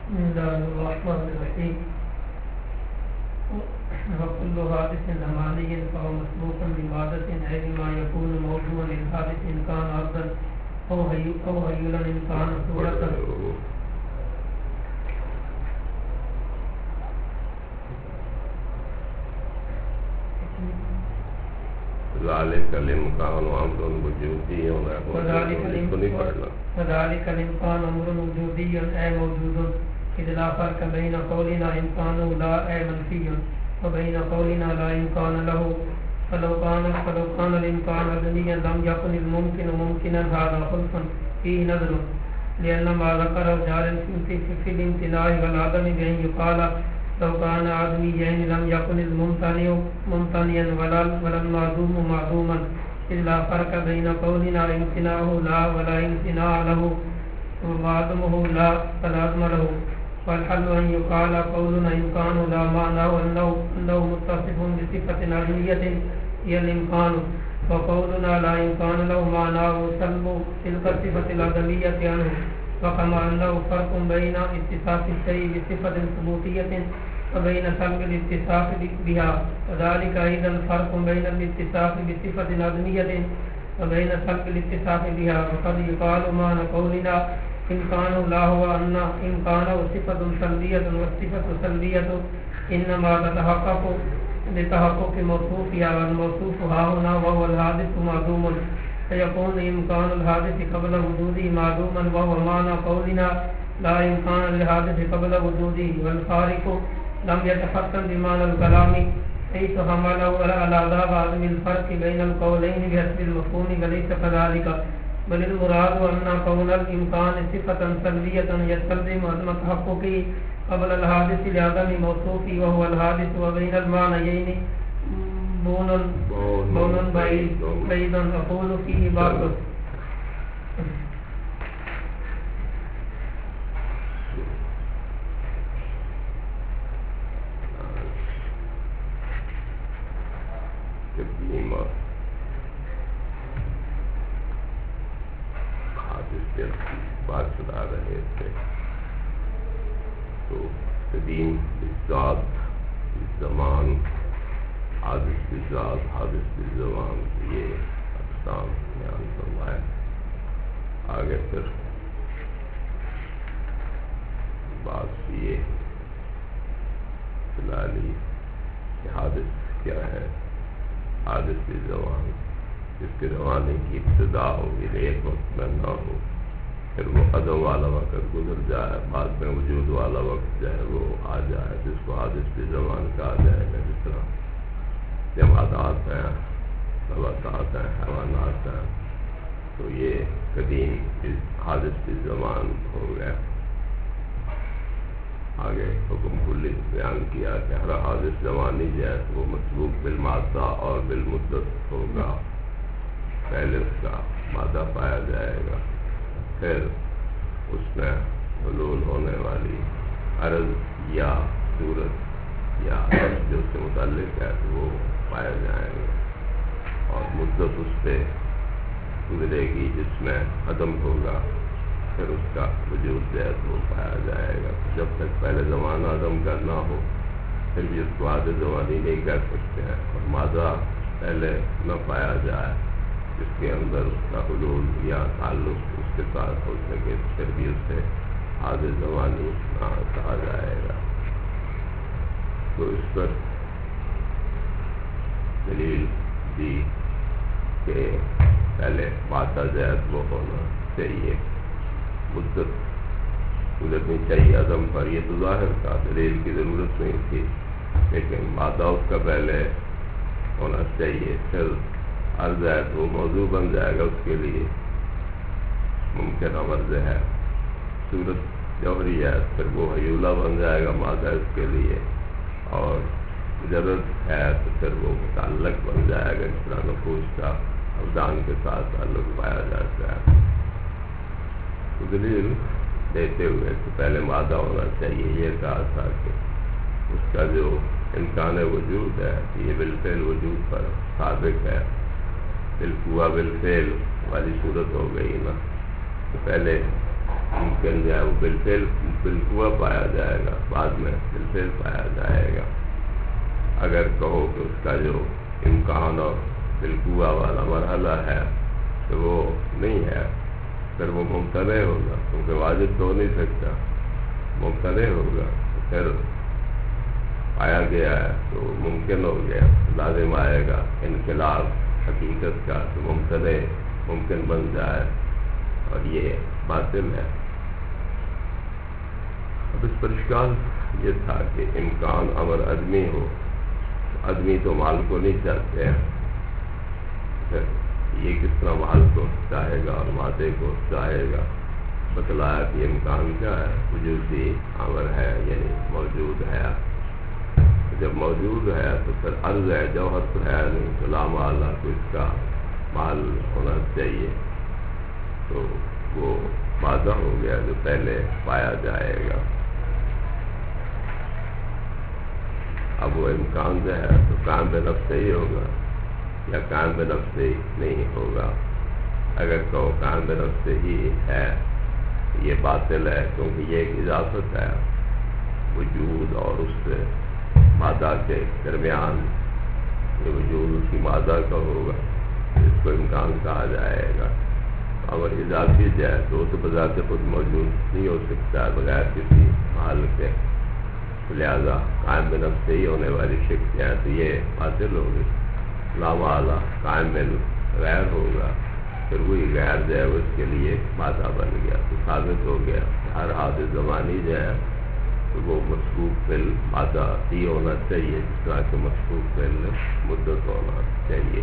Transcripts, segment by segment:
بسم الله الرحمن الرحيم. وكل حادث زماني فهو مسبوق بمادة أي بما يكون موضوعا للحادث إن كان عرضا أو هيولا إن كان صورة. ذلك الإمكان أمر وجودي وذلك الإمكان أمر وجودي أي موجود إذ لا فرق بين قولنا إمكانه لا أي منفي وبين قولنا لا إمكان له. فلو كان الإمكان عدميا لم يكن الممكن ممكنا هذا خلف فيه نظر لأن ما ذكره جار في الامتناع والعدم بأن يقال لو كان عدميا لم يكن الممتنع ممتنعا ولا المعدوم معدوما إذ لا فرق بين قولنا امتناعه لا ولا امتناع له وعدمه لا فلازم له. والحل أن يقال قولنا إمكان لا معناه أنه متصف بصفة عدمية هي الإمكان وقولنا لا إمكان له معناه سلب تلك الصفة العدمية عنه. وكما أنه فرق بين اتصاف الشيء بصفة ثبوتية وبين سلب الاتصاف بها وذلك أيضا فرق بين الاتصاف بصفة عدمية وبين سلب الاتصاف بها. وقد يقال معنى قولنا إمكان لا هو أن إمكانه صفة سلبية والصفة سلبية إنما تتحقق لتحقق موصوفها والموصوف ها هنا وهو الحادث معدوم فيكون إمكان الحادث قبل وجوده معدوما وهو معنى قولنا لا إمكان للحادث قبل وجوده. والخارق لم يتحسن بمعنى الكلام حيث حمله على عدم الفرق بين القولين بحسب المفهوم وليس كذلك بل المراد أن كون الإمكان صفة سلبية يستلزم عدم تحققه قبل الحادث لعدم موصوفه وهو الحادث وبين المعنيين بون بعيد أقول فيه باطل. بات سنا رہے تھے تو قدیم بالذات زمان حادث بالذات حادث بالزمان یہ اقسام بیان فرمائے. آگے پھر بات یہ فلحالی کہ حادث کیا ہے. حادث بالزمان جس کے زمانے کی ابتدا ہوگی ایک وقت میں نہ ہو پھر وہ عدم والا وقت گزر جائے بعد میں وجود والا وقت جائے وہ آ جائے جس کو حادث بالزمان کہا جائے گا. جس طرح جمادات ہیں نباتات ہیں حیوانات ہیں تو یہ قدیم حادث بالزمان ہو گئے. آگے حکم کلی بیان کیا کہ ہر حادث زمانی جو ہے وہ مسبوق بالمادہ اور بالمدت ہوگا. پہلے اس کا مادہ پایا جائے گا پھر اس میں حلول ہونے والی عرض یا صورت یا جو اس سے متعلق ہے وہ پایا جائیں گے اور مدت اس پہ گزرے گی جس میں عدم ہوگا پھر اس کا وجود جو ہے وہ پایا جائے گا. جب تک پہلے زمانہ عدم کا نہ ہو پھر بھی اس کو حادث زمانی نہیں کہہ سکتے ہیں اور مادہ پہلے نہ پایا جائے جس کے اندر اس کا حلول یا تعلق اس کے ساتھ ہو سکے پھر بھی اسے حادث زمانی کہا جائے گا. تو اس پر دلیل دی کہ پہلے مادہ زائد وہ ہونا چاہیے مدت گزرنی چاہیے عدم پر. یہ تو ظاہر کا دلیل کی ضرورت نہیں تھی لیکن مادہ اس کا پہلے ہونا چاہیے پھر عرض ہے تو موضوع بن جائے گا اس کے لیے ممکن عرض ہے. صورت جوہری ہے پھر وہ حیولہ بن جائے گا مادہ اس کے لیے اور مجرد ہے تو پھر وہ متعلق بن جائے گا. اس طرح نفوس کا ابدان کے ساتھ تعلق پایا جاتا ہے. تو دلیل دیتے ہوئے کہ پہلے مادہ ہونا چاہیے یہ کہا تھا کہ اس کا جو امکان وجود ہے یہ بالفعل وجود پر ثابت ہے. بالقوہ بالفعل والی صورت ہو گئی نا. تو پہلے ممکن جو ہے وہ بالفعل بالقوہ پایا جائے گا، بعد میں بالفعل پایا جائے گا۔ اگر کہو کہ اس کا جو امکان اور بالقوہ والا مرحلہ ہے تو وہ نہیں ہے، پھر وہ ممتنع ہوگا، کیونکہ واجب تو ہو نہیں سکتا، ممتنع ہوگا، پھر پایا گیا ہے تو ممکن ہو گیا، لازم آئے گا انقلاب حقیقت کا، تو ممتنع ممکن بن جائے، اور یہ باطل ہے۔ اب اس پر اشکال یہ تھا کہ امکان امر عدمی ہو، آدمی تو مال کو نہیں چاہتے ہیں، پھر یہ کس طرح مال کو چاہے گا اور مادے کو چاہے گا؟ بتلایا کہ امکان کیا ہے؟ وجودی امر ہے، یعنی موجود ہے۔ جب موجود ہے تو پھر عرض ہے، جوہر تو ہے نہیں، تو لا مال کو اس کا مال ہونا چاہیے، تو وہ واضح ہو گیا جو پہلے پایا جائے گا۔ اب وہ امکان جو ہے تو قائم بنفس سے ہی ہوگا یا قائم بنفس سے ہی نہیں ہوگا؟ اگر کہو قائم بنفس سے ہی ہے، یہ باطل ہے، کیونکہ یہ ایک اضافت ہے وجود اور اس سے مادہ کے درمیان، یہ وجود اس کی مادہ کا ہوگا، اس کو امکان کہا جائے گا۔ اگر اضافی جائے تو وہ تو بذات خود موجود نہیں ہو سکتا بغیر کسی حال کے، لہذا قائم بنفس سے ہی ہونے والی شک ہے تو یہ باطل ہوگی۔ لا محالہ قائم غیر ہوگا، پھر وہی غیر جو ہے اس کے لیے مادہ بن گیا، تو ثابت ہو گیا ہر حادث زمانی جو ہے تو وہ مسبوق فل مادہ ہی ہونا چاہیے، جس طرح کہ مسبوق فل مدت ہونا چاہیے۔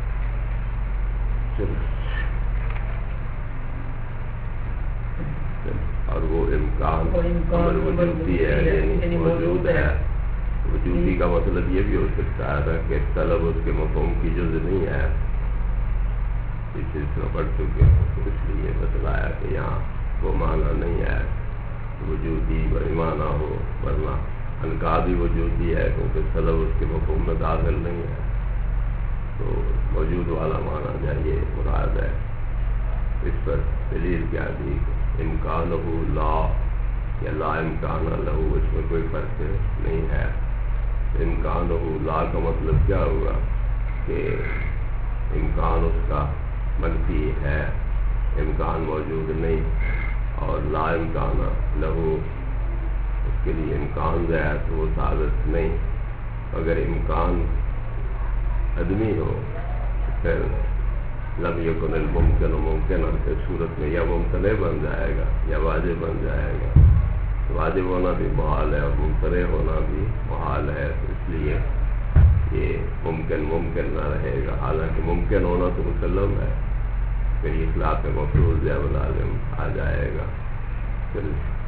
اور وہ امکان عمل وجودی ہے، یعنی موجود ہے۔ وجودی کا مطلب یہ بھی ہو سکتا ہے کہ طلب اس کے مفہوم کی جز نہیں ہے، اس سلسلہ پڑھ چکے، اس لیے بتلایا کہ یہاں وہ معنی نہیں ہے وجودی بڑی معنی ہو، ورنہ انکا بھی وجودی ہے کیونکہ طلب اس کے مفہوم میں داخل نہیں ہے، تو موجود والا معنی چاہیے مراد ہے۔ اس پر دلیل کیا دی؟ امکان ہو لا یا لا امکان لہو، اس میں کوئی فرق نہیں ہے۔ امکان ہو لا کا مطلب کیا ہوا کہ امکان اس کا منفی ہے، امکان موجود نہیں، اور لا امکان لہو اس کے لیے امکان جو ہے تو وہ ثابت نہیں۔ اگر امکان عدمی ہو تو پھر لم یکن الممکن ممکن کے صورت میں یا ممتنع بن جائے گا یا واجب بن جائے گا، واجب ہونا بھی محال ہے اور ممتنع ہونا بھی محال ہے، تو اس لیے یہ ممکن نہ رہے گا، حالانکہ ممکن ہونا تو مسلم ہے، پھر یہ خلاف مفروض یا لازم آ جائے گا، پھر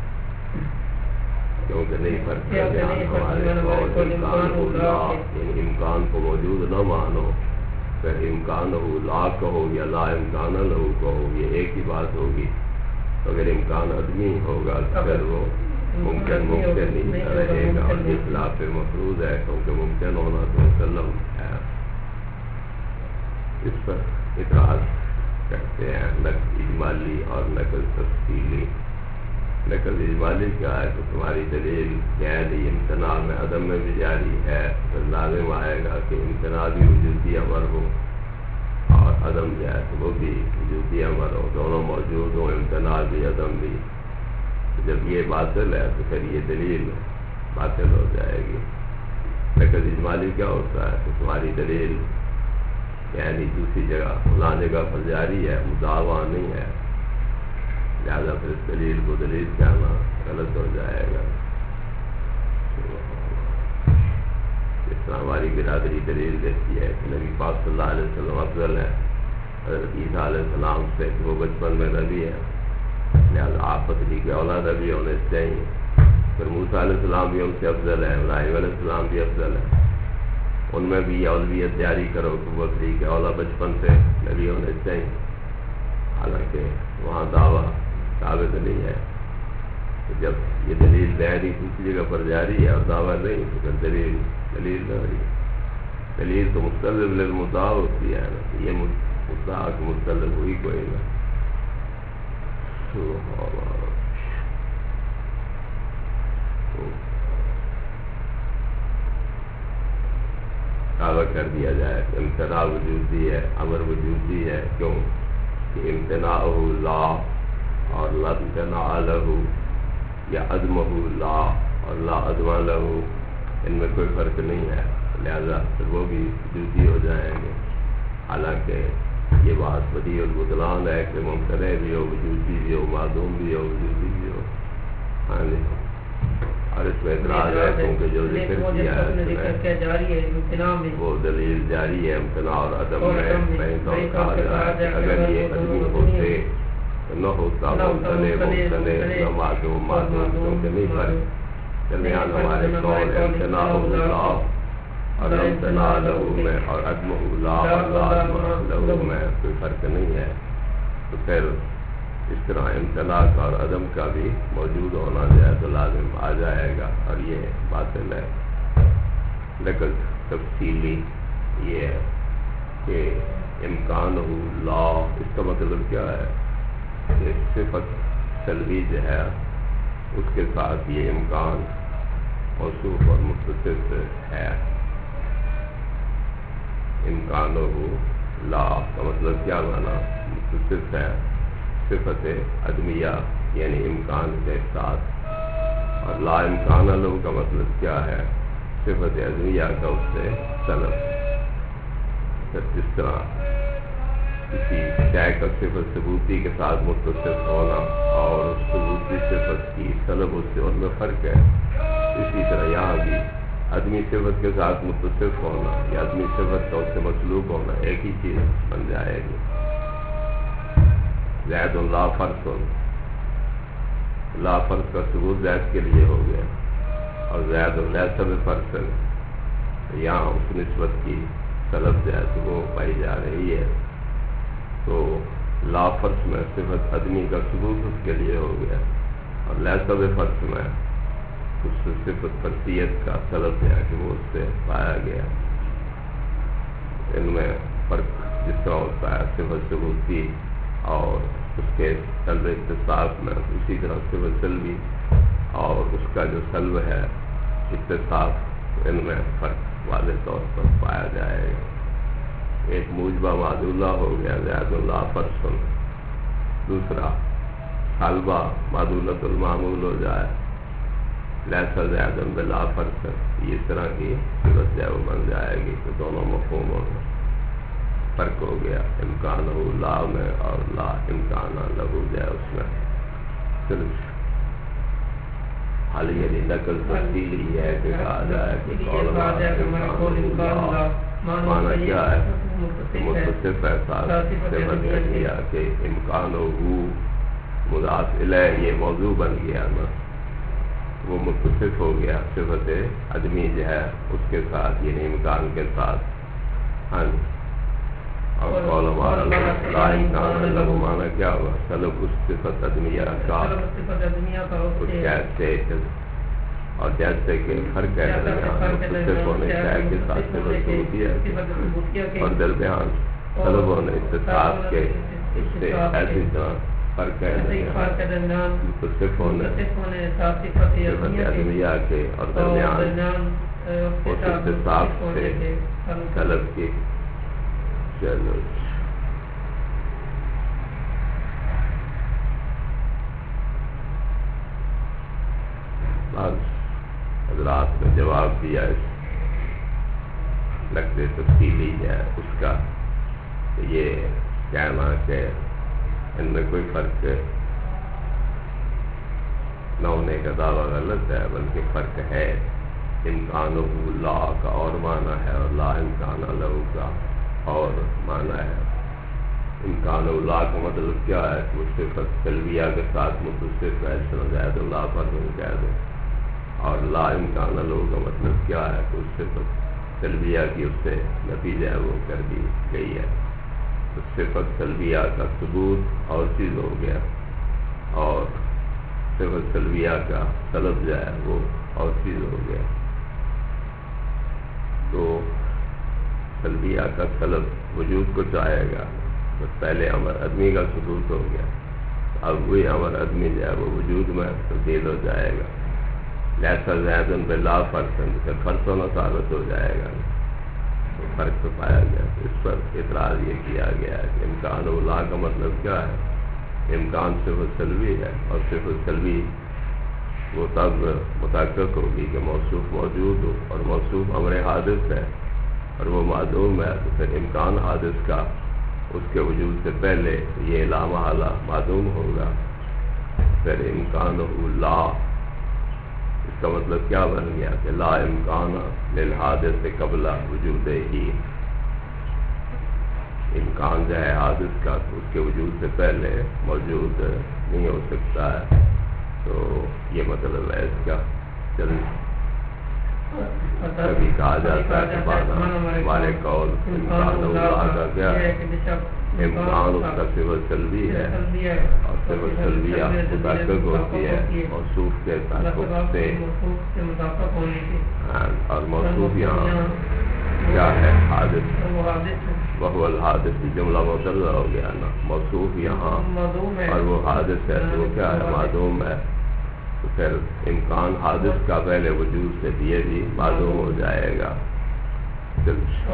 کیونکہ نہیں فرق ہمارے امکان کو موجود نہ مانو، پھر امکان ہو لا کہو یا لا امکان لہو کہو، یہ ایک ہی بات ہوگی۔ اگر امکان عدمی ہوگا تو پھر وہ ممکن نہیں رہے گا، اور یہ خلاف مفروض ہے کیونکہ ممکن ہونا تو مسلم ہے۔ اس پر اعتراض کرتے ہیں نقل اجمالی اور نقل تفصیلی۔ نقل اجمالی کیا ہے کہ تمہاری دلیل غیر امتناع میں عدم میں بھی جاری ہے، پھر لازم آئے گا کہ امتناع بھی وجودی امر ہو اور عدم جو ہے تو وہ بھی وجودی امر ہو، دونوں موجود ہوں، امتناع بھی عدم بھی۔ جب یہ باطل ہے تو پھر یہ دلیل باطل ہو جائے گی۔ نقل اجمالی کیا ہوتا ہے کہ تمہاری دلیل یعنی دوسری جگہ فلاں جگہ پر جاری ہے، مدعا نہیں ہے، لہٰذا پھر اس دلیل کو دلیل کہنا غلط ہو جائے گا۔ اس طرح ہماری برادری دلیل دیتی ہے کہ نبی پاک صلی اللہ علیہ وسلم افضل ہے، حضرت عیسیٰ علیہ السلام سے کہ وہ بچپن میں نبی ہے، لہٰذا آپ پتلی کے اولاد نبی ہونے چاہیے۔ پھر موسیٰ علیہ السلام بھی ان سے افضل ہے، ابراہیم علیہ السلام بھی افضل ہے، ان میں بھی یہ اولویت جاری کرو کہ بکری کے اولاد بچپن سے نبی ہونے چاہیے، حالانکہ وہاں دعویٰ ثابت نہیں ہے۔ تو جب یہ دلیل ظاہری دوسری جگہ پر جاری ہے اور دعویٰ نہیں تو پھر دلیل نہ ہوئی۔ دلیل تو مستلزم للمدعا ہوتی ہے نا، یہ مدعا کہ مستلزم ہوئی کوئی نہ۔ دعویٰ کر دیا جائے امتناع وجودی ہے، امر وجودی ہے. کیوں کہ امتناع لا اور لا امتناع لہو، یا عدمہ لا اور لا عدم لہو، ان میں کوئی فرق نہیں ہے، لہذا وہ بھی وجودی ہو جائیں گے. حالانکہ یہ بات بدیع البطلان ہے کہ ممتنع بھی ہو، وجودی بھی ہو، معدوم بھی ہو، وجودی بھی ہو. ہاں جی، اور اس میں اعتراض ہے کیونکہ جو ذکر کیا ہے وہ دلیل جاری ہے امتناع اور عدم میں. کہیں تو کہا جائے کہ اگر یہ عدمی ہوتے تو نہ ہوتا ممتنع نہ معدوم کیونکہ نہیں فرق درمیان ہمارے قول امتناع اللہ اور امتناع لہو میں اور عدم اللہ اور لا عدم لہو میں کوئی فرق نہیں ہے. تو پھر اس طرح امتناع کا اور عدم کا بھی موجود ہونا جائے تو لازم آ جائے گا، اور یہ باطل ہے. لیکن تفصیلی یہ ہے کہ امکان ہو لا، اس کا مطلب کیا ہے کہ صفت سلبی جو ہے اس کے ساتھ یہ امکان موصوف اور متصف ہے. امکان ہو لا کا مطلب کیا مانا؟ متصف ہے صفت عدمیہ یعنی امکان کے ساتھ، اور لا امکان لہو کا مطلب کیا ہے؟ صفت عدمیہ کا اس سے طلب. جس طرح کسی شے کا صفت ثبوتی کے ساتھ متصف ہونا اور اس ثبوتی صفت کی طلب اس سے ان میں فرق ہے، اسی طرح یہاں بھی آدمی صفت کے ساتھ متصف ہونا یا آدمی صفت کا اس سے مطلوب ہونا ایک ہی چیز بن جائے گی. زید لا فرض، لا فرض کا ثبوت زید کے لیے ہو گیا، اور زید لیس بفرض یہاں اس نسبت کی طلب جو ہے تو وہ پائی جا رہی ہے. تو لا فرض میں صفت آدمی کا ثبوت اس کے لیے ہو گیا، اور لیس بفرض میں اس سے صفت فرضیت کا طلب ہے کہ وہ اس سے پایا گیا. ان میں فرق جس طرح ہوتا ہے صفت ثبوتی اور اس کے طلب اتصاف میں، اسی طرح صفت سلبی اور اس کا جو سلب ہے اتصاف، ان میں فرق واضح طور پر پایا جائے گا. ایک موجبہ معدولہ ہو گیا زید لا فرض، دوسرا سالبہ معدولۃ المعمول ہو جائے لیس زید بلا فرض. یہ اس طرح کی صورت جو بن جائے گی کہ دونوں مفہوموں میں فرق ہو گیا، امکان ہو لا میں اور لا امکان لہو جائے اس میں. صرف حالیہ نقل تفصیلی ہے کہ کہا جائے کہ مانا کیا ہے متصف ہے ساتھ صفت عدمیہ کہ امکان ہو مضاف الیہ، یہ موضوع بن گیا نا، وہ متصف ہو گیا صفت عدمی جو ہے اس کے ساتھ یعنی امکان کے ساتھ. ہاں، اور قول ہمارا لا امکان لہو مانا کیا ہوا؟ طلب اس صفت عدمیہ کا اس کیسے، اور جیسے کہ فرق ہے درمیان متصف ہونے کے ساتھ صفت ثبوتی ہے اور درمیان طلب ہونے اتصاف کے اس سے ایسی طرح فرق ہے درمیان متصف ہونے صفت عدمیہ کے اور درمیان اس اتصاف سے طلب کی. چلو بعض حضرات نے جواب دیا اس لگتے تفصیلی ہے اس کا، یہ کہنا کہ ان میں کوئی فرق نہ ہونے کا دعویٰ غلط ہے، بلکہ فرق ہے. امکان لا کا اور معنی ہے اور لا امکان لہو کا اور معنی ہے. امکان لا کا مطلب کیا ہے کہ وہ صفت سلبیہ کے ساتھ متصف ہے، زید اللہ پر کہہ دو. اور لا امکان لہو کا مطلب کیا ہے کہ اس صفت سلبیہ کی اس سے نتیجہ وہ کر دی گئی ہے. تو صفت سلبیہ کا ثبوت اور چیز ہو گیا، اور صفت سلبیہ کا طلب جو ہے وہ اور چیز ہو گیا. تو سلبیہ کا طلب وجود کو چاہے گا، بس پہلے امر آدمی کا ثبوت ہو گیا، اب وہی امر آدمی جو ہے وہ وجود میں تبدیل ہو جائے گا. لیس زید بلا فرض، پھر فرض ہونا ثابت ہو جائے گا. فرق تو پایا گیا. اس پر اعتراض یہ کیا گیا ہے کہ امکان لا کا مطلب کیا ہے؟ امکان صفت سلبی ہے، اور صفت سلبی وہ تب متحقق ہوگی کہ موصوف موجود ہو، اور موصوف امر حادث ہے اور وہ معدوم ہے، تو پھر امکان حادث کا اس کے وجود سے پہلے یہ لا محالہ معدوم ہوگا. پھر امکان لا، اس کا مطلب کیا بن گیا کہ لا امکان للحادث قبل وجود ہی. امکان جو ہے حادث کا اس کے وجود سے پہلے موجود نہیں ہو سکتا ہے. تو یہ مطلب ہے اس کا. کبھی کہا جاتا ہے کہ ہمارے قول امکان اللہ کا کیا ہے؟ امکان اس کا صفت سلبی ہے، اور صفت سلبیہ متحقق ہوتی ہے موصوف کے تعلق سے. اور موصوف یہاں کیا ہے؟ حادث. وہ الحادث جملہ معترضہ ہو گیا نا. موصوف یہاں اور وہ حادث ہے، تو وہ کیا ہے؟ معدوم ہے. تو پھر امکان حادث کا پہلے وجود سے یہ بھی معدوم ہو جائے گا. تو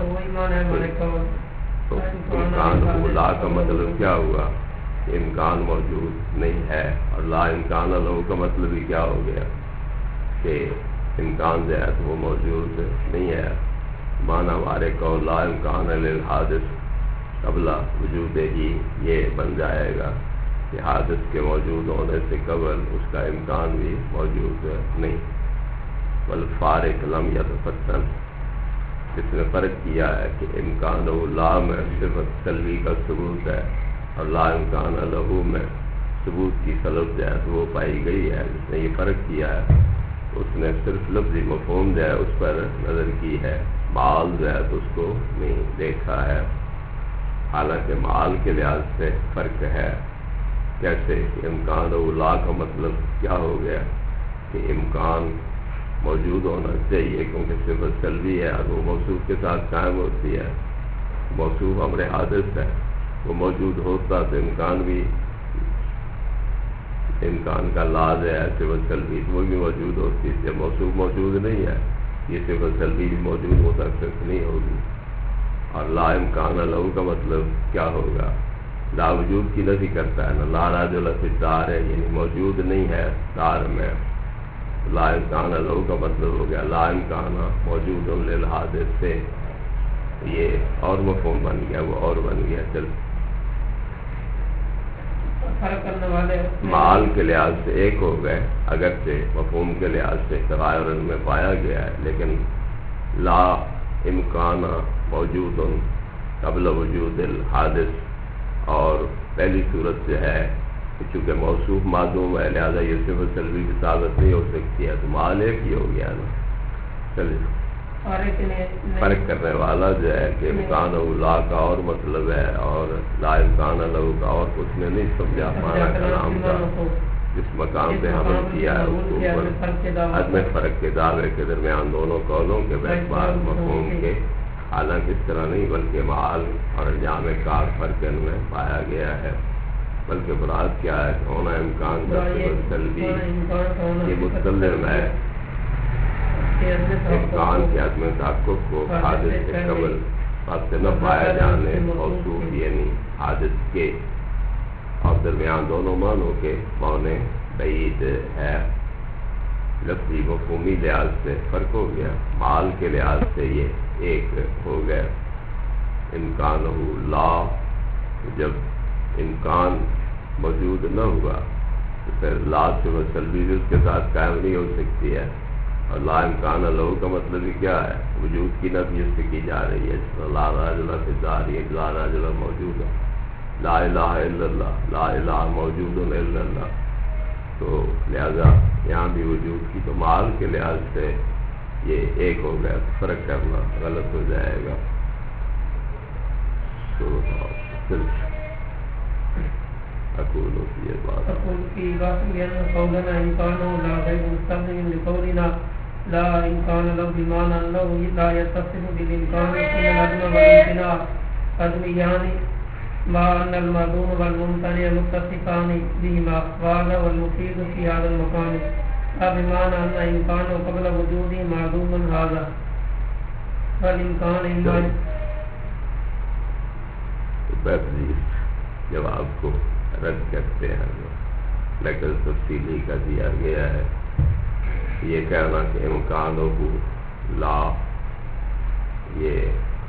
امکان لا کا مطلب کیا ہوا؟ کہ امکان موجود نہیں ہے. اور لا امکان لہو کا مطلب ہی کیا ہو گیا؟ کہ امکان جو ہے تو وہ موجود نہیں ہے. مانا ہمارے کو لا امکان للحادث قبل وجود ہی یہ بن جائے گا کہ حادث کے موجود ہونے سے قبل اس کا امکان بھی موجود نہیں. والفارق لم یتفتن، اس نے فرق کیا ہے کہ امکان لا میں صفت سلبی کا ثبوت ہے، اور لا امکان لہو میں ثبوت کی طلب جو ہے وہ پائی گئی ہے. جس نے یہ فرق کیا ہے اس نے صرف لفظی مفہوم جو ہے اس پر نظر کی ہے، معال جو ہے تو اس کو نہیں دیکھا ہے. حالانکہ معال کے لحاظ سے فرق ہے. کیسے؟ کہ امکان لا کا مطلب کیا ہو گیا؟ کہ امکان موجود ہونا چاہیے، کیونکہ صفت سلبی ہے اور وہ موصوف کے ساتھ قائم ہوتی ہے. موصوف امر حادث ہے، وہ موجود ہوتا تو امکان بھی، امکان کا لا جو ہے صفت سلبی وہ بھی موجود ہوتی. جب موصوف موجود نہیں ہے یہ صفت سلبی بھی موجود ہو سکتی نہیں ہوگی. اور لا امکان لہو کا مطلب کیا ہوگا؟ لا وجود کی نفی کرتا ہے نا. لا راجل فی الدار ہے، یعنی موجود نہیں ہے دار میں. لا امکان لہو کا مطلب ہو گیا لا امکان موجود للحادث سے. یہ اور مفہوم بن گیا، وہ اور بن گیا. چل معال کے لحاظ سے ایک ہو گئے، اگرچہ مفہوم کے لحاظ سے تغیر ان میں پایا گیا ہے، لیکن لا امکان موجود قبل وجود الحادث، اور پہلی صورت سے ہے کہ چونکہ موصوف معدوم ہے لہذا یہ صفت سلبی کی ثابت نہیں ہو سکتی ہے، تو معال ایک ہی ہو گیا نا. چلیے فرق کرنے والا جو ہے کہ امکان لا کا اور مطلب ہے اور لا امکان لہو کا اور کچھ نے نہیں سمجھا. مانا کلام کا جس مقام پہ حمل کیا ہے اس کے اوپر عدم فرق کے دعوے کے درمیان دونوں قولوں کے باعتبار مفہوم کے، حالانکہ اس طرح نہیں بلکہ معال اور جامع کار فرق ان میں پایا گیا ہے. بلکہ مراد کیا ہے؟ ہونا امکان کا صفت سلبی یہ مستلزم ہے امکان کے عدم تحقق کو حادث سے قبل سے نہ پایا جانے موصوف یعنی حادث کے، اور درمیان دونوں معنوں کے معنی بعید ہے. لفظی مفہومی لحاظ سے فرق ہو گیا، معال کے لحاظ سے یہ ایک ہو گیا. امکان لا، جب امکان موجود نہ ہوا تو پھر لا صفت سلبی بھی اس کے ساتھ قائم نہیں ہو سکتی ہے. اور لا امکان لہو کا مطلب ہی کیا ہے؟ وجود کی نفی اس سے کی جا رہی ہے. لا راجل فی الدار، لا راجل موجود ہے. لا الہ الا اللہ، لا الہ موجود الا اللہ. تو لہذا یہاں بھی وجود کی، تو معال کے لحاظ سے یہ ایک ہو گیا، فرق کرنا غلط ہو جائے گا. تو اقول کی بات قولنا امکان لا غیر مستلزم لقولنا لا امکان له بمعنى انه لا يتصف بالامکان في العدم والامتناع عدميان مع ان المعدوم والممتنع متصفان بهما وهذا والمفيد في هذا المكان لا بمعنى ان امکان قبل وجود معدوم هذا. والإمكان جواب کو رد کرتے ہیں لیکن تفصیلی کا دیا گیا ہے یہ کہنا کہ امکانوں کو لا یہ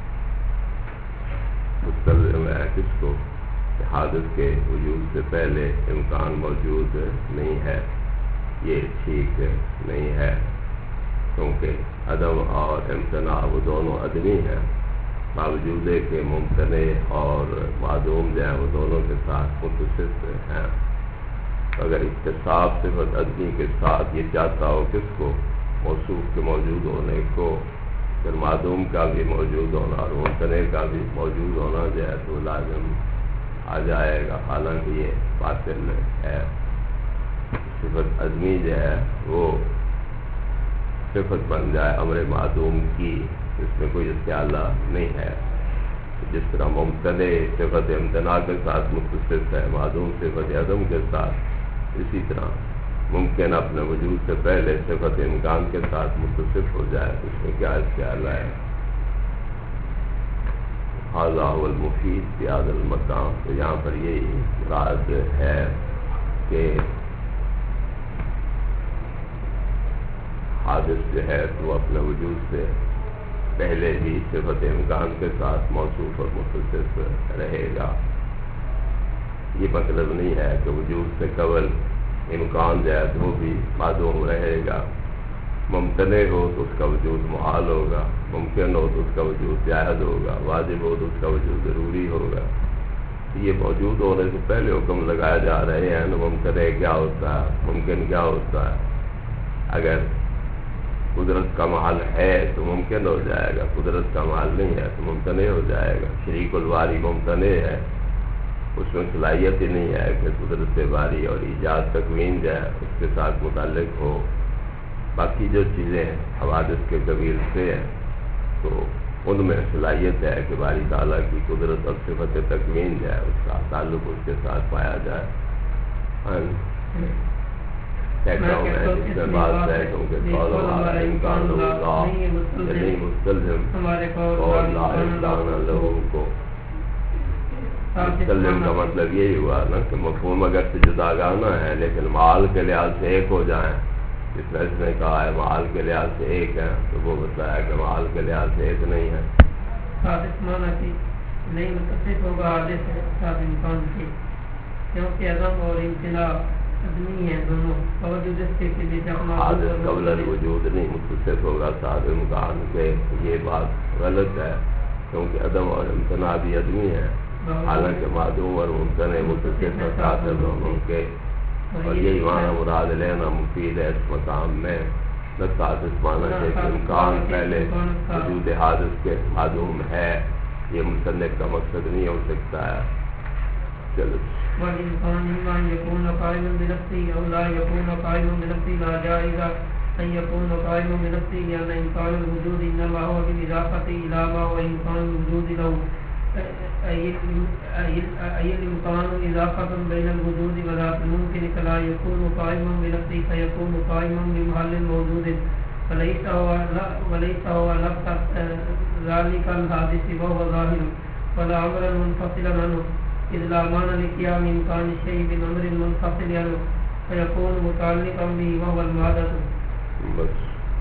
مستلزم ہے کس کو کہ حادث کے وجود سے پہلے امکان موجود نہیں ہے یہ ٹھیک نہیں ہے کیونکہ عدم اور امتناع وہ دونوں عدمی ہیں باوجود ہے کہ ممتنع اور معدوم جو ہیں وہ دونوں کے ساتھ متصف ہیں اگر اتصاب صفت عدمی کے ساتھ یہ چاہتا ہو کس کو موصوف کے موجود ہونے کو پھر معدوم کا بھی موجود ہونا اور ممتنع کا بھی موجود ہونا جو ہے تو لازم آ جائے گا حالانکہ یہ باطل ہے صفت عدمی جو ہے وہ صفت بن جائے امر معدوم کی اس میں کوئی استعلا نہیں ہے جس طرح ممتنع صفت امتناع کے ساتھ متصف ہے معدوم صفت عدم کے ساتھ اسی طرح ممکن اپنے وجود سے پہلے صفت امکان کے ساتھ متصف ہو جائے اس میں کیا استعلا ہے ھذا ھو المفید فی ھذا المقام تو یہاں پر یہی مراد ہے کہ حادث جو ہے تو اپنے وجود سے پہلے بھی صفت امکان کے ساتھ موصوف اور متصف رہے گا یہ مطلب نہیں ہے کہ وجود سے قبل امکان جو ہے تو بھی معدوم رہے گا ممتنع ہو تو اس کا وجود محال ہوگا ممکن ہو تو اس کا وجود جائز ہوگا واجب ہو تو اس کا وجود ضروری ہوگا یہ موجود ہونے سے پہلے حکم لگائے جا رہے ہیں ممتنع کیا ہوتا ہے ممکن کیا ہوتا ہے اگر قدرت کا محل ہے تو ممکن ہو جائے گا قدرت کا محل نہیں ہے تو ممتنع ہو جائے گا شریک الواری ممتنع ہے اس میں صلاحیت ہی نہیں ہے کہ قدرت باری اور ایجاد تکوین جو ہے اس کے ساتھ متعلق ہو باقی جو چیزیں حوادث کے قبیل سے ہیں تو ان میں صلاحیت ہے کہ باری تعالیٰ کی قدرت اور صفت تکوین جو ہے اس کا تعلق اس کے ساتھ پایا جائے کہتا ہوں میں اس میں بات ہے کیونکہ قول ہمارا امکان ہوگا نہیں مستلزم اور لا امکان لہو کو مستلزم کا مطلب یہی ہوا نا کہ مفہوم اگر سے جداگانہ ہے لیکن معال کے لحاظ سے ایک ہو جائیں جس میں اس نے کہا ہے معال کے لحاظ سے ایک ہے تو وہ بتایا کہ معال کے لحاظ سے ایک نہیں ہے حادث مانا کہ نہیں متصف ہوگا حادث ہے ساتھ امکان کی کیونکہ عدم اور امتناع عدمی ہیں دونوں باوجود اس کے کہ حادث قبل الوجود نہیں متصف ہوگا ساتھ امکان کے یہ بات غلط ہے کیونکہ عدم اور امتناع بھی عدمی ہے حالانکہ معدوم اور ممتنع متصف ساتھ دونوں کے اور یہی معنی مراد لینا مفید ہے اس مقام میں حادث مانا کہ امکان پہلے وجود حادث کے معدوم ہے یہ مصنف کا مقصد نہیں ہو سکتا ہے چلو والإمكان إما أن يكون قائما بنفسه أو لا يكون قائما بنفسه لا جائز أن يكون قائما بنفسه لأن إمكان الوجود إنما هو بالإضافة إلى ما هو إمكان الوجود له أي الإمكان إضافة بين الوجود وذات ممكن فلا يكون قائما بنفسه فيكون قائما بمحل موجود وليس هو نفس ذلك الحادث وهو ظاهر ولا أمرا منفصلا عنه إذ لا معنى لقيام إمكان الشيء بأمر منفصل عنه فيكون متعلقا به وهو المادة بس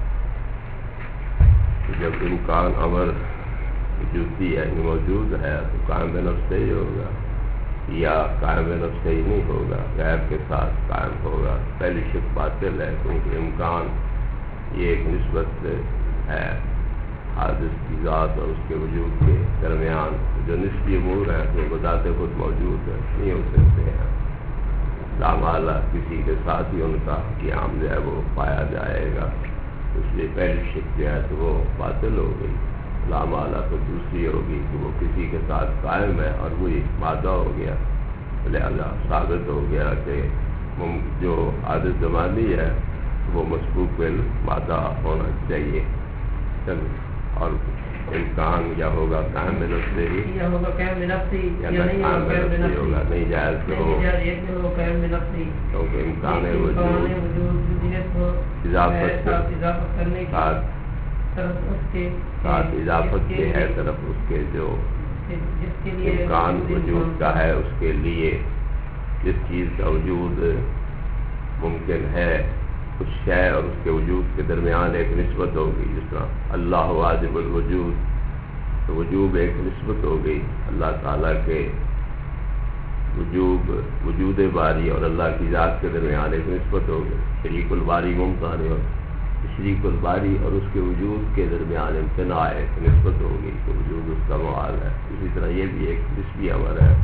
جب امکان امر وجودی ہے موجود ہے تو قائم بنفس سے ہی ہوگا یا قائم بنفس سے ہی نہیں ہوگا غیر کے ساتھ قائم ہوگا پہلی شک باطل ہے کیونکہ امکان یہ ایک نسبت ہے حادث کی ذات اور اس کے وجود کے درمیان جو نسبی امور ہیں تو بذات خود موجود ہے نہیں ہو سکتے ہیں لامحالہ کسی کے ساتھ ہی ان کا قیام جو ہے وہ پایا جائے گا اس لیے پہلی شک جو ہے تو وہ باطل ہو گئی لامحالہ تو دوسری ہوگی کہ وہ کسی کے ساتھ قائم ہے اور وہی مادہ ہو گیا لہذا ثابت ہو گیا کہ جو حادث زمانی ہے وہ مسبوق بالمادہ ہونا چاہیے اور امکان یا ہوگا قائم بنفس سے ہی یا ہوگا قائم بنفس ہی یا قائم بنفس ہی ہوگا نہیں جائز تو ہو قائم بنفس ہی کیونکہ امکان وجود اضافت کے ساتھ طرف اس کے ساتھ اضافت کے ہے طرف اس کے جو جس کے لیے امکان وجود کا ہے، اس کے لیے جس چیز کا وجود ممکن ہے، اس شے اور اس کے وجود کے درمیان ایک نسبت ہوگی. جس طرح اللہ واجب الوجود، تو وجوب ایک نسبت ہو گئی اللہ تعالیٰ کے وجود باری اور اللہ کی ذات کے درمیان ایک نسبت ہو گئی. شریک الباری ممتنع اور شریک الباری اور اس کے وجود کے درمیان امتناع ایک نسبت ہو گئی کہ وجود اس کا محال ہے. اسی طرح یہ بھی ایک نسبی امر ہے.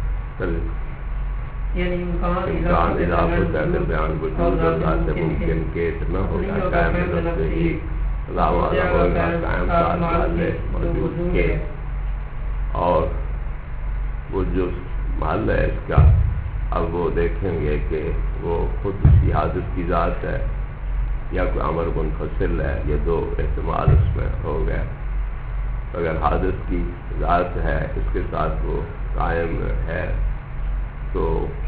یعنی امکان اضافت ہے درمیان وجود اور ذات سے ممکن کہ اتنا ہوگا قائم نفس ہی علاوہ ہوگا قائم ساتھ محل موجود کے، اور وہ جو محل ہے اس کا اب وہ دیکھیں گے کہ وہ خود اسی حادث کی ذات ہے یا کوئی امر منفصل ہے. یہ دو احتمال اس میں ہو گئے. اگر حادث کی ذات ہے اس کے ساتھ وہ قائم ہے تو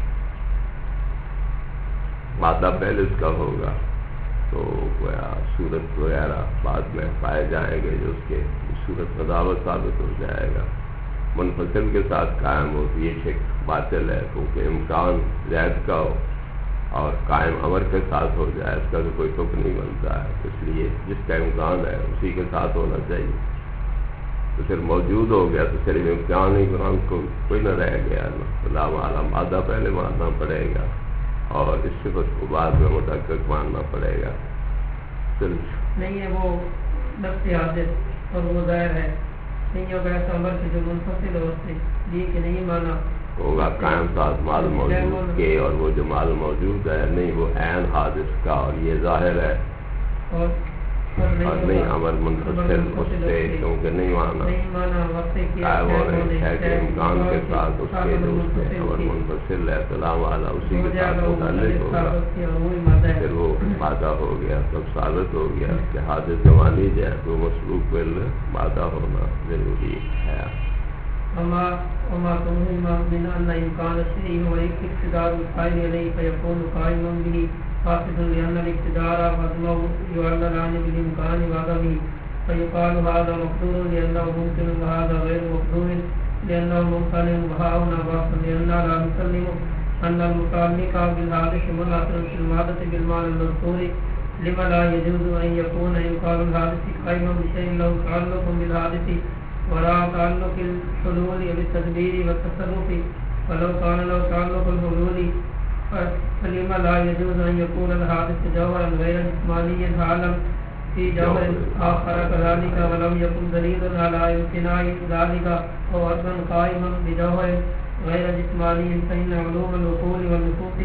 مادہ پہلے اس کا ہوگا، تو صورت وغیرہ بعد میں پائے جائیں گے جو اس کے صورت مداوت ثابت ہو جائے گا. منفصل کے ساتھ قائم ہو تو یہ شک باطل ہے، کیونکہ امکان زید کا ہو اور قائم امر کے ساتھ ہو جائے اس کا تو کوئی تک نہیں بنتا ہے. اس لیے جس کا امکان ہے اسی کے ساتھ ہونا چاہیے. تو پھر موجود ہو گیا تو صرف امکان ہی قرآن کو کوئی نہ رہ گیا. اللہ عالم مادہ پہلے ماننا پڑے گا اور اس صفت کو بعد میں متحقق ماننا پڑے گا. نہیں ہے وہ نفس حادث اور وہ ظاہر ہے، نہیں ہوگا ایسا امر کہ جو منفصل ہو اس سے لیے کہ نہیں مانا ہوگا قائم ساتھ مال موجود کے، اور وہ جو مال موجود ہے نہیں وہ عین حادث کا اور یہ ظاہر ہے، اور نہیں امر منفصل اس سے کیونکہ نہیں مانا ہے کہ امکان کے ساتھ اس کے جو اس میں امر منفصل ہے سلام والا اسی کے ساتھ متعلق ہوگا. پھر وہ مادہ ہو گیا تب ثابت ہو گیا کہ حادث زمانی جائے تو مسلوق بل مادہ ہونا ضروری ہے. وما تنهما من أن إمكان الشيء هو اقتدار القائل عليه فيكون قائما به فاسد لأن الاقتدار فضله يعلل عن بالإمكان وعدمه فيقال هذا مقدور لأنه ممكن وهذا غير مقدور لأنه ممتنع وهاهنا باطل لأننا لا نسلم أن المتعلق بالحادث مناصر في المادة بالمعنى المذكور لما لا يجوز أن يكون إمكان الحادث قائما بشيء له تعلق بالحادث ولا تعلق الحلول بالتدبير والتصرف ولو كان له تعلق الحلول فلما لا يجوز أن يكون الحادث جوهرا غير جسمانيا حالا في جوهر آخر كذلك ولم يكن دليل على امتناع ذلك أو أصلا قائما بجوهر غير جسماني فإن علوم العقول والنفوس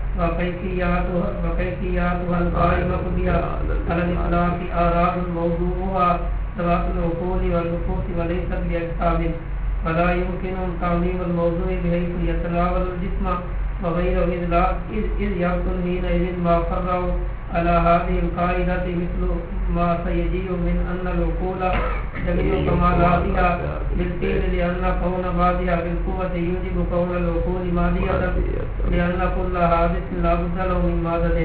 وكيفياتها القائمة بها على الإطلاق آراء موضوعها ثبات العقول والنفوس وليست بأجسام ولا يمكن تعميم الموضوع بحيث يتناول الجسم وغيره إذ يبطل حينئذ ما فرعوا على هذه القاعدة مثل ما سيجيء من أن العقول جميع كمالاتها بالفعل لأن كون بعضها بالقوة يوجب كون العقول مادية لأن كل حادث لا بد له من مادة.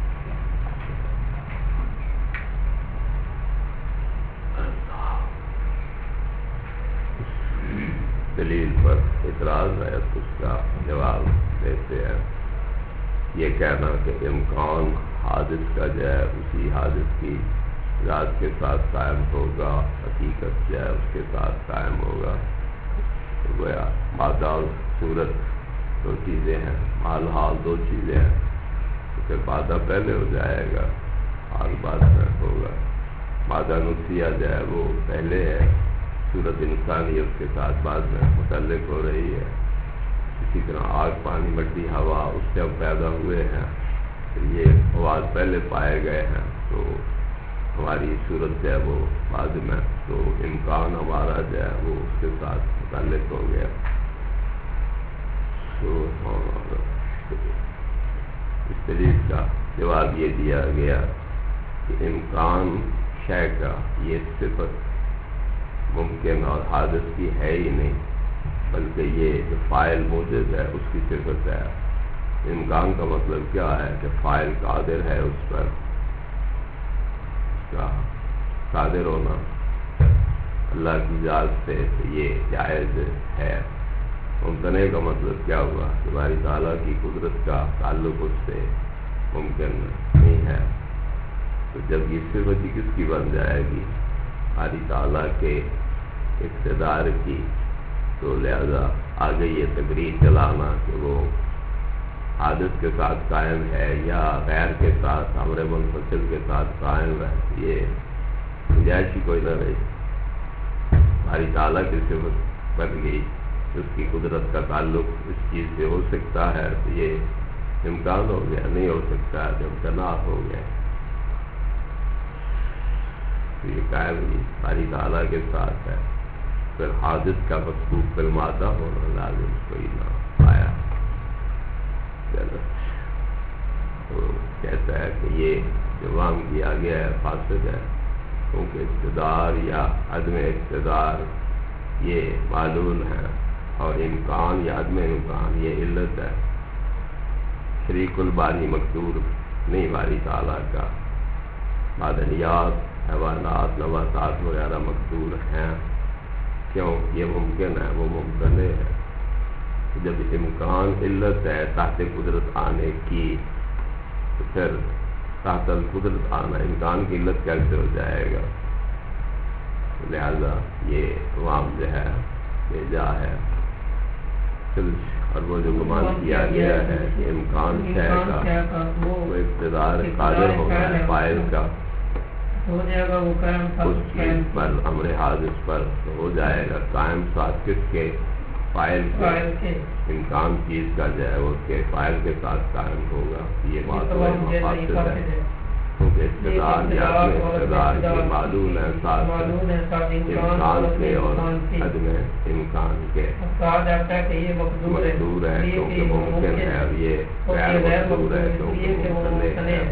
دلیل پر اعتراض ہے تو اس کا جواب دیتے ہیں. یہ کہنا کہ امکان حادث کا جو ہے اسی حادث کی ذات کے ساتھ قائم ہوگا، حقیقت جو ہے اس کے ساتھ قائم ہوگا. گویا مادہ اور صورت دو چیزیں ہیں، حال حال دو چیزیں ہیں، تو پھر مادہ پہلے ہو جائے گا، حال بعد میں ہوگا. مادہ نفسیہ جو ہے وہ پہلے ہے، صورت انسانی اس کے ساتھ بعد میں متعلق ہو رہی ہے. اسی طرح آگ پانی مٹی ہوا اس سے ہم پیدا ہوئے ہیں، پھر یہ مواد پہلے پائے گئے ہیں تو ہماری صورت جو ہے وہ بعد میں، تو امکان ہمارا جو ہے وہ اس کے ساتھ متعلق ہو گیا. اس دلیل کا جواب یہ دیا گیا کہ امکان شے کا یہ صفت ممکن اور حادث کی ہے ہی نہیں، بلکہ یہ جو فاعل موجود ہے اس کی صفت ہے. امکان کا مطلب کیا ہے کہ فاعل قادر ہے اس پر، اس کا قادر ہونا اللہ کی ذات سے یہ جائز ہے۔ ممکن کا مطلب کیا ہوا کہ باری تعالیٰ کی قدرت کا تعلق اس سے ممکن نہیں ہے۔ تو جب یہ صفت کس کی بن جائے گی؟ باری تعالیٰ کے اقتدار کی، تو لہذا آگے یہ تقریر چلانا کہ وہ حادث کے ساتھ قائم ہے یا غیر کے ساتھ امر منفصل کے ساتھ قائم ہے، یہ گنجائش ہی کوئی نہ رہی۔ باری تعالیٰ کی صفت بن گئی، اس کی قدرت کا تعلق اس چیز سے ہو سکتا ہے، تو یہ امکان ہو گیا، نہیں ہو سکتا ہے امکانات ہو گئے۔ تو یہ قائم ہی باری تعالیٰ کے ساتھ ہے، پھر حادث کا مصروف بالمادہ ہونا لازم کوئی نہ پایا۔ چلو تو کہتا ہے کہ یہ جو وہم کیا گیا ہے فاسد ہے، کیونکہ اقتدار یا عدم اقتدار یہ معلوم ہے، اور امکان یا عدم امکان یہ علت ہے۔ شریک الباری مقدور نہیں باری تعالیٰ کا، معدنیات، حیوانات، نباتات وغیرہ مقدور ہیں، کیوں؟ یہ ممکن ہے، وہ ممکن ہے۔ جب امکان علت ہے تحت قدرت آنے کی، تو پھر تحت القدرت آنا امکان کی علت کیسے ہو جائے گا؟ لہذا یہ وہاں جو ہے بھیجا ہے، اور وہ جو گمان کیا گیا ہے کہ امکان شے کا وہ اقتدار قادر ہوگا فاعل کا، ہو جائے گا وہ قائم اس چیز پر امر حادث پر ہو جائے گا قائم، ساتھ کس کے؟ فاعل کے۔ امکان چیز کا جو ہے اس کے فاعل کے ساتھ قائم ہوگا۔ یہ معصوم مفاسد ہے، کیونکہ اقتدار یا اقتدار یہ معلوم ہے ساتھ امکان کے اور عدم امکان کے۔ مقدور ہے کیونکہ ممکن ہے، اور یہ غیر مقدور ہے کیونکہ ممکن ہے۔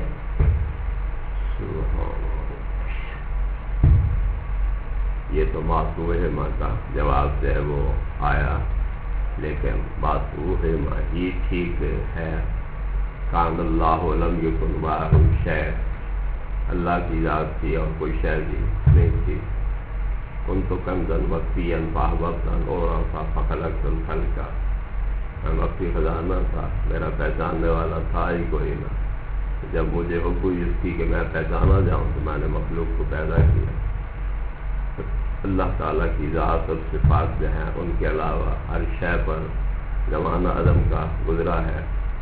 یہ تو معصوم کا جواب سے وہ آیا، لیکن معصوم ہی ٹھیک ہے۔ کان اللہ لم یکن معہ شیء، اللہ کی ذات تھی اور کوئی شے بھی نہیں تھی۔ کنت کنزا مخفیا فاحببت ان اعرف فخلقت الخلق، میں مخفی خزانہ تھا، میرا پہچاننے والا تھا ہی کوئی نہ، جب مجھے حکم ہوئی اس کی کہ میں پہچانا جاؤں تو میں نے مخلوق کو پیدا کیا۔ اللہ تعالیٰ کی ذات اور صفات جو ہیں ان کے علاوہ ہر شے پر زمانہ عدم کا گزرا ہے،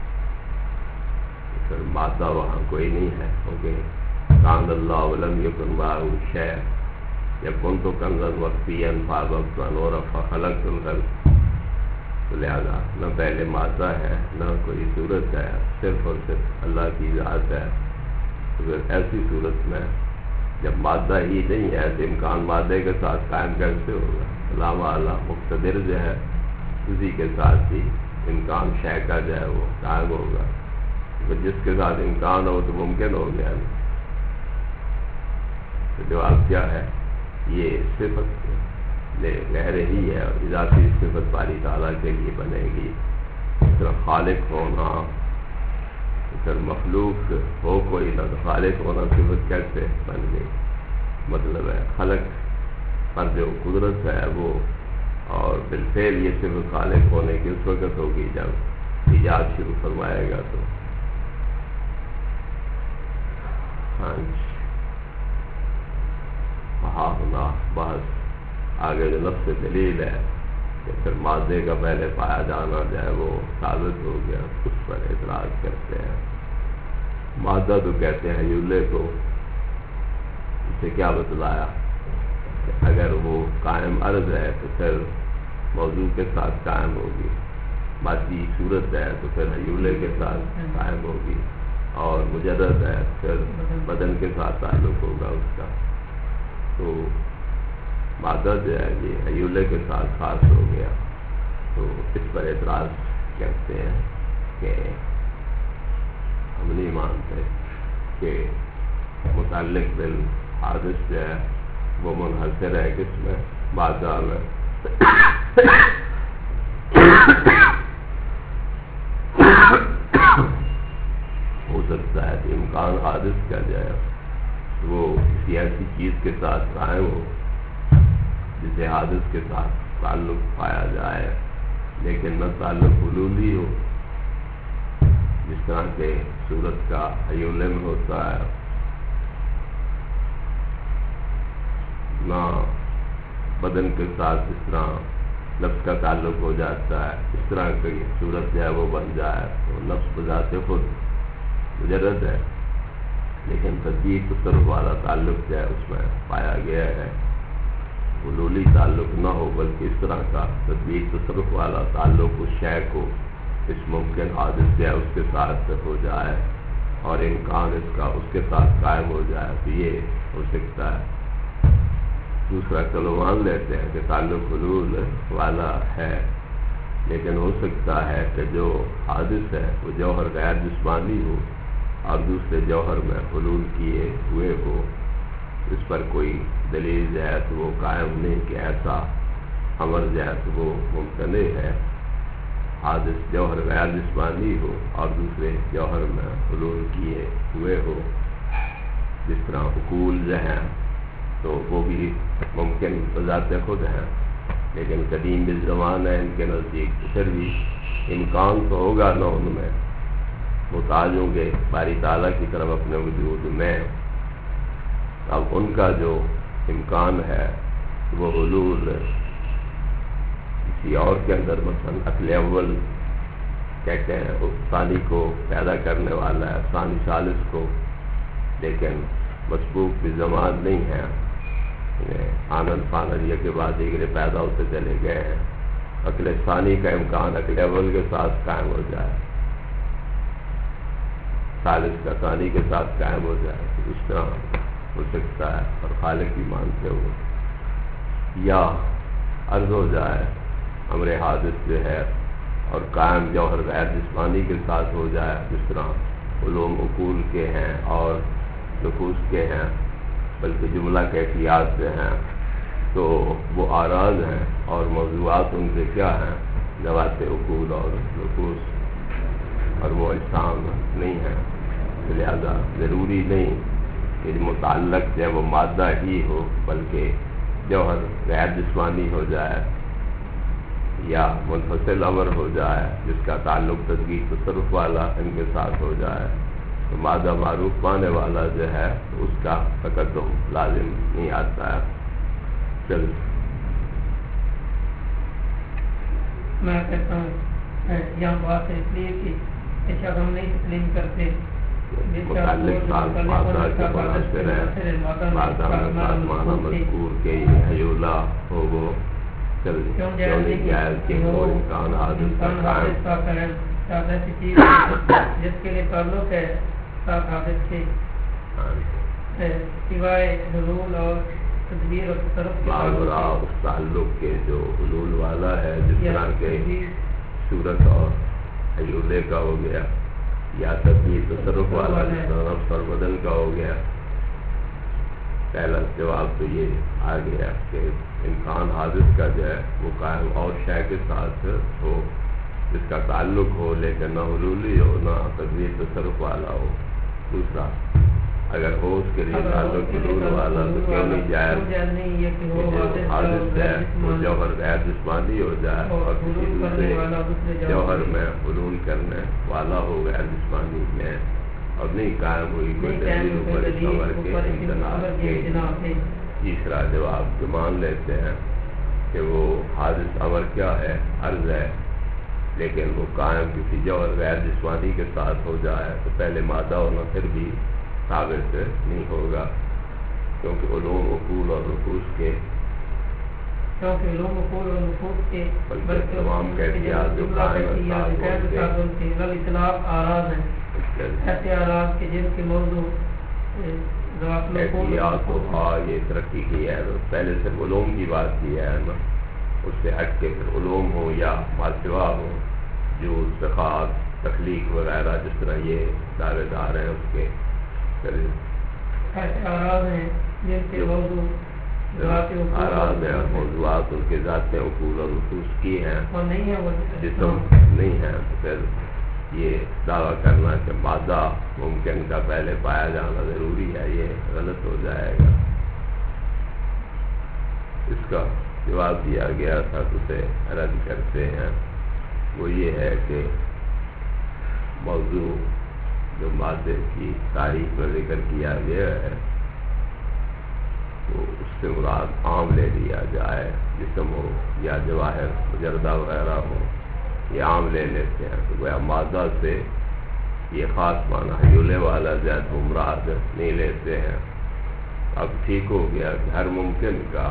پھر مادہ وہاں کوئی نہیں ہے، کیونکہ کان اللہ لم یکن معہ شیء، جب کنت کنزا مخفیا فاحببت ان اعرف فخلقت الخلق، تو لہذا نہ پہلے مادہ ہے نہ کوئی صورت ہے، صرف اور صرف اللہ کی ذات ہے۔ تو پھر ایسی صورت میں جب مادہ ہی نہیں ہے تو امکان مادے کے ساتھ قائم کیسے ہوگا؟ علامہ اعلیٰ مقتدر جو ہے اسی کے ساتھ ہی امکان شے کا جو ہے وہ قائم ہوگا، تو جس کے ساتھ امکان ہو تو ممکن ہو گیا۔ تو جواب کیا ہے؟ یہ صفت غیر ہی ہے، اور اضافی صفت باری تعالیٰ کے لیے بنے گی۔ اس طرح خالق ہونا، پھر مخلوق ہو کوئی نہ، تو خالق ہونا صفت کیسے بن گئی؟ مطلب ہے خلق پر جو قدرت ہے وہ، اور بالفعل یہ صفت خالق ہونے کی اس وقت ہوگی جب ایجاد شروع فرمائے گا۔ تو ہاں ہونا بحث آگے جو لفظ دلیل ہے کہ پھر مادے کا پہلے پایا جانا جائے وہ ثابت ہو گیا، اس پر اعتراض کرتے ہیں۔ مادہ تو کہتے ہیں یولے کو، اسے کیا بتلایا کہ اگر وہ قائم عرض ہے تو پھر موضوع کے ساتھ قائم ہوگی، مادی صورت ہے تو پھر حیولے کے ساتھ قائم ہوگی، اور مجرد ہے پھر بدن کے ساتھ تعلق ہوگا اس کا۔ تو مادہ جو ہے یہ حیولے کے ساتھ خاص ہو گیا، تو اس پر اعتراض کرتے ہیں کہ ہم نہیں مانتے کہ متعلق بالحادث جو ہے وہ منحصر ہے کس میں؟ مادہ میں۔ ہو سکتا ہے کہ امکان حادث کا جو ہے وہ کسی ایسی چیز کے ساتھ قائم ہو جسے حادث کے ساتھ تعلق پایا جائے، لیکن نہ تعلق حلولی ہو، جس طرح کے صورت کا حیولم ہوتا ہے، نہ بدن کے ساتھ اس طرح نفس کا تعلق ہو جاتا ہے، اس طرح کی صورت جو ہے وہ بن جائے تو نفس بذات خود مجرد ہے، لیکن تدبیر تصرف والا تعلق جو ہے اس میں پایا گیا ہے، حلولی تعلق نہ ہو بلکہ اس طرح کا تدبیر تصرف والا تعلق اس شے کو اس ممکن حادث جو ہے اس کے ساتھ ہو جائے اور امکان اس کا اس کے ساتھ قائم ہو جائے، تو یہ ہو سکتا ہے۔ دوسرا چلو مان لیتے ہیں کہ تعلق حلول والا ہے، لیکن ہو سکتا ہے کہ جو حادث ہے وہ جوہر غیر جسمانی ہو اور دوسرے جوہر میں حلول کیے ہوئے ہو، اس پر کوئی دلیل جو ہے تو وہ قائم نہیں کہ ایسا امر جو ہے تو وہ ممتنع ہے، حادث جوہر غیر جسمانی ہو اور دوسرے جوہر میں حلول کیے ہوئے ہو، جس طرح عقول جو ہیں تو وہ بھی ممکن بذات خود ہیں، لیکن قدیم بالزمان ہے، ان کے نزدیک پھر بھی امکان تو ہوگا نہ ان میں محتاج ہوں گے باری تعالیٰ کی طرف اپنے وجود میں، اب ان کا جو امکان ہے وہ حلول کسی اور کے اندر، مثلا عقل اول کہتے ہیں ثانی کو پیدا کرنے والا ہے، ثانی ثالث کو، لیکن مسبوق بھی زمان نہیں ہے، آنند فانند یہ کے بعد دیگرے پیدا ہوتے چلے گئے ہیں، عقل ثانی کا امکان عقل اول کے ساتھ قائم ہو جائے، ثالث کا ثانی کے ساتھ قائم ہو جائے، اس طرح ہو سکتا ہے، اور خالق بھی مانتے ہو، یا عرض ہو جائے امر حادث جو ہے اور قائم جوہر غیر جسمانی کے ساتھ ہو جائے، جس طرح علوم عقول کے ہیں اور نفوس کے ہیں، بلکہ جملہ کیفیات جو ہیں تو وہ آراز ہیں اور موضوعات ان کے کیا ہیں، ذوات عقول اور نفوس، اور وہ اجسام نہیں ہیں، لہذا ضروری نہیں کہ متعلق جو ہے وہ مادہ ہی ہو بلکہ جوہر غیر جسمانی ہو جائے یا منفصل امر ہو جائے جس کا تعلق تدبیر تصرف والا ان کے ساتھ ہو جائے، تو مادہ معروف پانے والا جو ہے اس کا تقدم لازم نہیں آتا ہے۔ چل میں کہتا ہوں یہاں بات ہے اس لیے کہ جب ہم نہیں تسلیم کرتے متعلق مادہ کے مناظر ہے، مادہ مانا مذکور کے حیولہ ہو وہ چل کیوں نہیں جائز کہ وہ امکان حادث کا قائم ایسی چیز جس کے لیے تعلق ہے حادث کے سوائے حلول اور تدبیر اور تصرف کے اس تعلق کے جو حلول والا ہے، جس طرح کے صورت اور حیولے کا ہو گیا یا تدبیر تصرف والا جس طرح نفس اور بدن کا ہو گیا، پہلا جواب تو یہ آ گیا کہ امکان حادث کا جو ہے وہ قائم اور شے کے ساتھ ہو جس کا تعلق ہو لیکن نہ حلولی ہو نہ تدبیر تصرف والا ہو۔ دوسرا اگر ہو اس کے لیے تعلق حلول والا تو کیوں نہیں جائز کہ جو حادث ہے وہ جوہر غیر جسمانی ہو جائے اور کسی دوسرے جوہر میں حلول کرنے والا ہو غیر جسمانی میں، اور نہیں قائم ہوئی کوئی دلیل اوپر اس امر کے امتناع کے۔ تیسرا جواب جو مان لیتے ہیں کہ وہ حادث امر کیا ہے، عرض ہے، لیکن وہ قائم کسی جوہر غیر جسمانی کے ساتھ ہو جائے تو پہلے مادہ ہونا پھر بھی ثابت نہیں ہوگا، کیونکہ علوم عقول اور نفوس کے بلکہ تمام کیفیات جو قائم ایسے آراز کے جن کے موضوع کیفیات تو یہ ترقی کی ہے، پہلے صرف علوم کی بات کی ہے نا، اس سے ہٹ کے پھر علوم ہو یا ماسوا ہو، جو صفات تخلیق وغیرہ جس طرح یہ دعوے دار ہیں اس کے ایسے آراز ہیں جن کے موضوع آراز ہیں، موضوعات ان کے ذات عقول اور نفوس کی ہیں، اور نہیں ہے وہ جسم نہیں ہے، پھر یہ دعویٰ کرنا کہ مادہ ممکن کا پہلے پایا جانا ضروری ہے، یہ غلط ہو جائے گا۔ اس کا جواب دیا گیا تھا، اسے رد کرتے ہیں۔ وہ یہ ہے کہ موضوع جو مادے کی تاریخ میں ذکر کیا گیا ہے تو اس سے مراد عام لے لیا جائے، جسم ہو یا جواہر مجردہ وغیرہ ہو، یہ عام لے لیتے ہیں۔ تو گویا مادہ سے یہ خاص معنی حیولے والا زید مراد نہیں لیتے ہیں۔ اب ٹھیک ہو گیا کہ ہر ممکن کا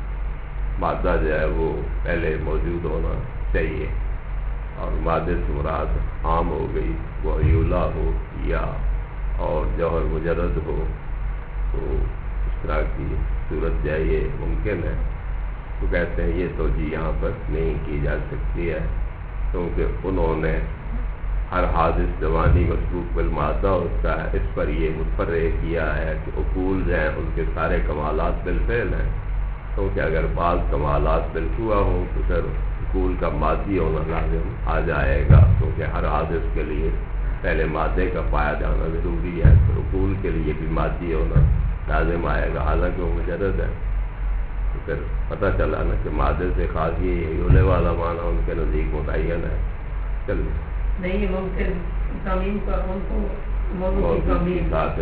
مادہ جو ہے وہ پہلے موجود ہونا چاہیے، اور مادے سے مراد عام ہو گئی، وہ حیولہ ہو یا اور جوہر مجرد ہو، تو اس طرح کی صورت جو ہے یہ ممکن ہے۔ تو کہتے ہیں یہ توجیہ یہاں پر نہیں کی جا سکتی ہے، کیونکہ انہوں نے ہر حادث زمانی مسبوق بالمادہ ہوتا ہے، اس پر یہ متفرع کیا ہے کہ عقول جو ہیں ان کے سارے کمالات بالفعل ہیں، کیونکہ اگر بعض کمالات بالقوہ ہوں تو پھر عقول کا مادی ہونا لازم آ جائے گا، کیونکہ ہر حادث کے لیے پہلے مادے کا پایا جانا ضروری ہے، پھر عقول کے لیے بھی مادی ہونا لازم آئے گا، حالانکہ وہ مجرد ہے۔ تو پھر پتہ چلا نا کہ مادے سے خاص یہ حیولے والا معنی ان کے نزدیک متعین ہے۔ چلیے نہیں ممکن تعمیم کا ان کو موضوع کی ساتھ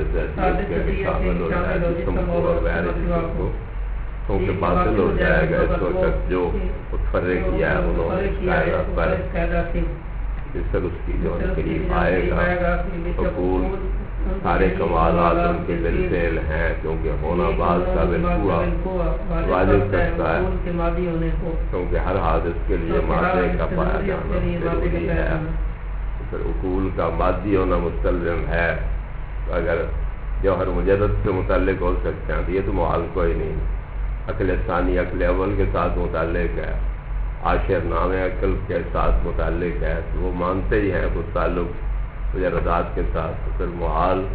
شامل ہو جائے جسم کو اور غیر جسم کو، کیونکہ باطل ہو جائے گا اس وقت جو متفرع کیا ہے انہوں نے اس قاعدہ پر، جس اس کی جو قریب آئے گا عقول سارے کمالات ان کے بالفعل ہیں، کیونکہ ہونا بعض کا بالقوہ واجب کرتا ہے، کیونکہ ہر حادث کے لیے مادے کا پایا جانا ضروری ہے۔ پھر عقول کا مادی ہونا مستلزم ہے، اگر جوہر مجرد سے متعلق ہو سکتے ہیں تو یہ تو محال کوئی نہیں۔ عقل ثانی عقل اول کے ساتھ متعلق ہے، عاشر نام عقل کے ساتھ متعلق ہے، تو وہ مانتے ہی ہیں کچھ تعلق مجردات کے ساتھ، تو پھر محال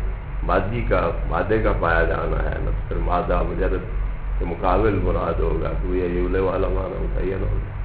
مادے کا پایا جانا ہے نا، پھر مادہ مجرد کے مقابل مراد ہوگا، تو یہ حیولے والا معنی متعین ہوگا۔